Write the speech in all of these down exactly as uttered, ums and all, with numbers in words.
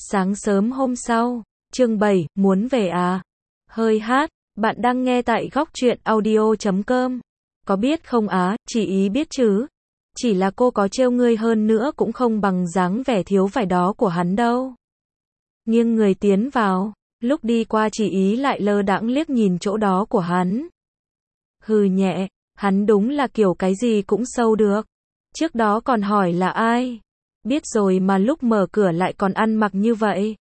Sáng sớm hôm sau, chương bảy, muốn về à? Hơi hát, bạn đang nghe tại góc truyện audio chấm com. Có biết không á, chị ý biết chứ. Chỉ là cô có trêu ngươi hơn nữa cũng không bằng dáng vẻ thiếu vải đó của hắn đâu. Nghiêng người tiến vào, lúc đi qua chị ý lại lơ đãng liếc nhìn chỗ đó của hắn. Hừ nhẹ, hắn đúng là kiểu cái gì cũng sâu được. Trước đó còn hỏi là ai. Biết rồi mà lúc mở cửa lại còn ăn mặc như vậy.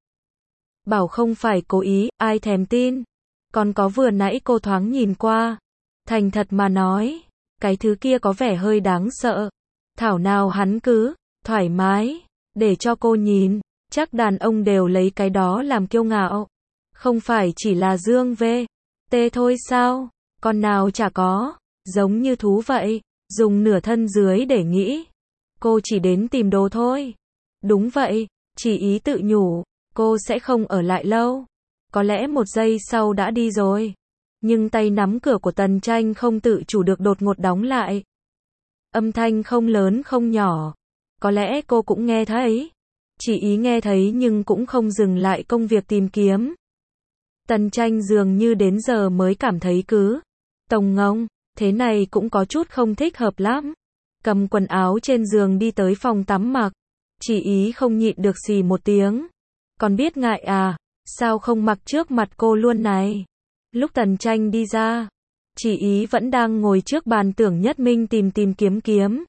Bảo không phải cố ý, ai thèm tin. Còn có vừa nãy cô thoáng nhìn qua. Thành thật mà nói, cái thứ kia có vẻ hơi đáng sợ. Thảo nào hắn cứ, thoải mái, để cho cô nhìn. Chắc đàn ông đều lấy cái đó làm kiêu ngạo. Không phải chỉ là Dương V. T thôi sao, con nào chả có. Giống như thú vậy, dùng nửa thân dưới để nghĩ. Cô chỉ đến tìm đồ thôi. Đúng vậy, chỉ ý tự nhủ, cô sẽ không ở lại lâu. Có lẽ một giây sau đã đi rồi. Nhưng tay nắm cửa của Tần Tranh không tự chủ được đột ngột đóng lại. Âm thanh không lớn không nhỏ. Có lẽ cô cũng nghe thấy. Chỉ ý nghe thấy nhưng cũng không dừng lại công việc tìm kiếm. Tần Tranh dường như đến giờ mới cảm thấy cứ tồng ngông, thế này cũng có chút không thích hợp lắm. Cầm quần áo trên giường đi tới phòng tắm mặc. Chỉ ý không nhịn được xì một tiếng. Còn biết ngại à, sao không mặc trước mặt cô luôn này. Lúc Tần Tranh đi ra, chỉ ý vẫn đang ngồi trước bàn Tưởng Nhất Minh tìm tìm kiếm kiếm.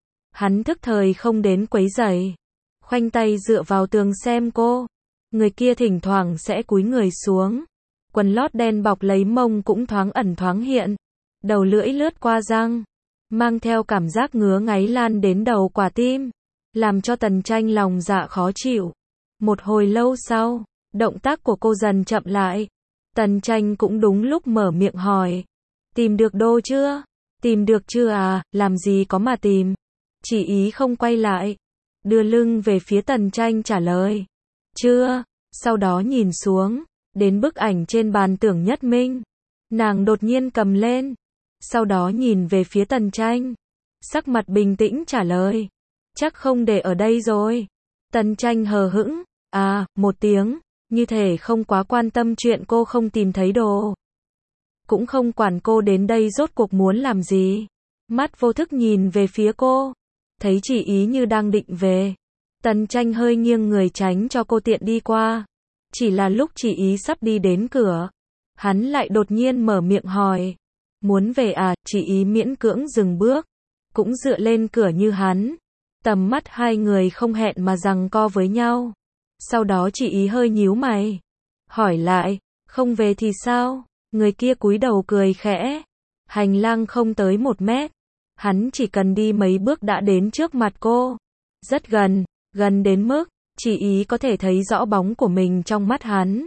Hắn thức thời không đến quấy rầy. Khoanh tay dựa vào tường xem cô. Người kia thỉnh thoảng sẽ cúi người xuống. Quần lót đen bọc lấy mông cũng thoáng ẩn thoáng hiện. Đầu lưỡi lướt qua răng. Mang theo cảm giác ngứa ngáy lan đến đầu quả tim. Làm cho Tần Tranh lòng dạ khó chịu. Một hồi lâu sau, động tác của cô dần chậm lại. Tần Tranh cũng đúng lúc mở miệng hỏi. Tìm được đồ chưa? Tìm được chưa à, làm gì có mà tìm. Chỉ ý không quay lại. Đưa lưng về phía Tần Tranh trả lời. Chưa, sau đó nhìn xuống. Đến bức ảnh trên bàn Tưởng Nhất Minh. Nàng đột nhiên cầm lên. Sau đó nhìn về phía Tần Tranh. Sắc mặt bình tĩnh trả lời. Chắc không để ở đây rồi. Tần Tranh hờ hững. À, một tiếng. Như thể không quá quan tâm chuyện cô không tìm thấy đồ. Cũng không quản cô đến đây rốt cuộc muốn làm gì. Mắt vô thức nhìn về phía cô. Thấy chỉ ý như đang định về. Tần Tranh hơi nghiêng người tránh cho cô tiện đi qua. Chỉ là lúc chỉ ý sắp đi đến cửa. Hắn lại đột nhiên mở miệng hỏi. Muốn về à, chỉ ý miễn cưỡng dừng bước. Cũng dựa lên cửa như hắn. Tầm mắt hai người không hẹn mà giằng co với nhau. Sau đó chỉ ý hơi nhíu mày. Hỏi lại, không về thì sao? Người kia cúi đầu cười khẽ. Hành lang không tới một mét. Hắn chỉ cần đi mấy bước đã đến trước mặt cô. Rất gần, gần đến mức, chỉ ý có thể thấy rõ bóng của mình trong mắt hắn.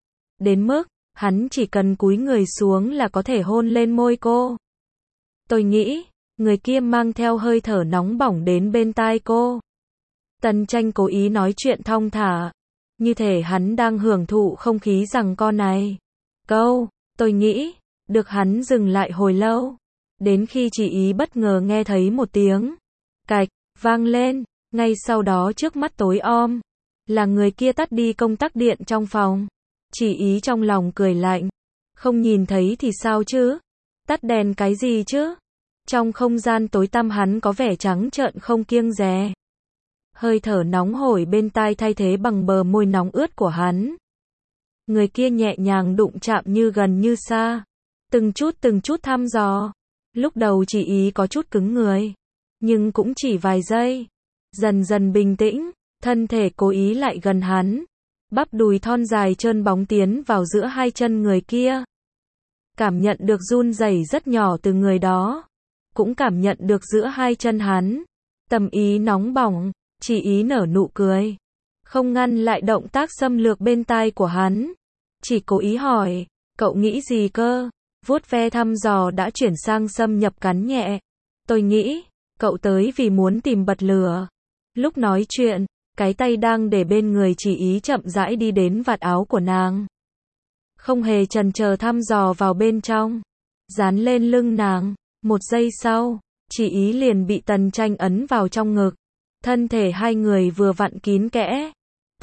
Đến mức, hắn chỉ cần cúi người xuống là có thể hôn lên môi cô. Tôi nghĩ, người kia mang theo hơi thở nóng bỏng đến bên tai cô. Tần Tranh cố ý nói chuyện thong thả. Như thể hắn đang hưởng thụ không khí giằng co này. Câu, tôi nghĩ, được hắn dừng lại hồi lâu. Đến khi chỉ ý bất ngờ nghe thấy một tiếng. Cạch, vang lên. Ngay sau đó trước mắt tối om. Là người kia tắt đi công tắc điện trong phòng. Chỉ ý trong lòng cười lạnh. Không nhìn thấy thì sao chứ? Tắt đèn cái gì chứ? Trong không gian tối tăm hắn có vẻ trắng trợn không kiêng dè. Hơi thở nóng hổi bên tai thay thế bằng bờ môi nóng ướt của hắn. Người kia nhẹ nhàng đụng chạm như gần như xa. Từng chút từng chút thăm dò. Lúc đầu chỉ ý có chút cứng người. Nhưng cũng chỉ vài giây. Dần dần bình tĩnh. Thân thể cố ý lại gần hắn. Bắp đùi thon dài trơn bóng tiến vào giữa hai chân người kia. Cảm nhận được run rẩy rất nhỏ từ người đó. Cũng cảm nhận được giữa hai chân hắn. Tâm ý nóng bỏng. Chỉ ý nở nụ cười. Không ngăn lại động tác xâm lược bên tai của hắn. Chỉ cố ý hỏi. Cậu nghĩ gì cơ? Vuốt ve thăm dò đã chuyển sang xâm nhập cắn nhẹ. Tôi nghĩ, cậu tới vì muốn tìm bật lửa. Lúc nói chuyện, cái tay đang để bên người chỉ ý chậm rãi đi đến vạt áo của nàng. Không hề chần chờ thăm dò vào bên trong. Dán lên lưng nàng. Một giây sau, chỉ ý liền bị Tần Tranh ấn vào trong ngực. Thân thể hai người vừa vặn kín kẽ.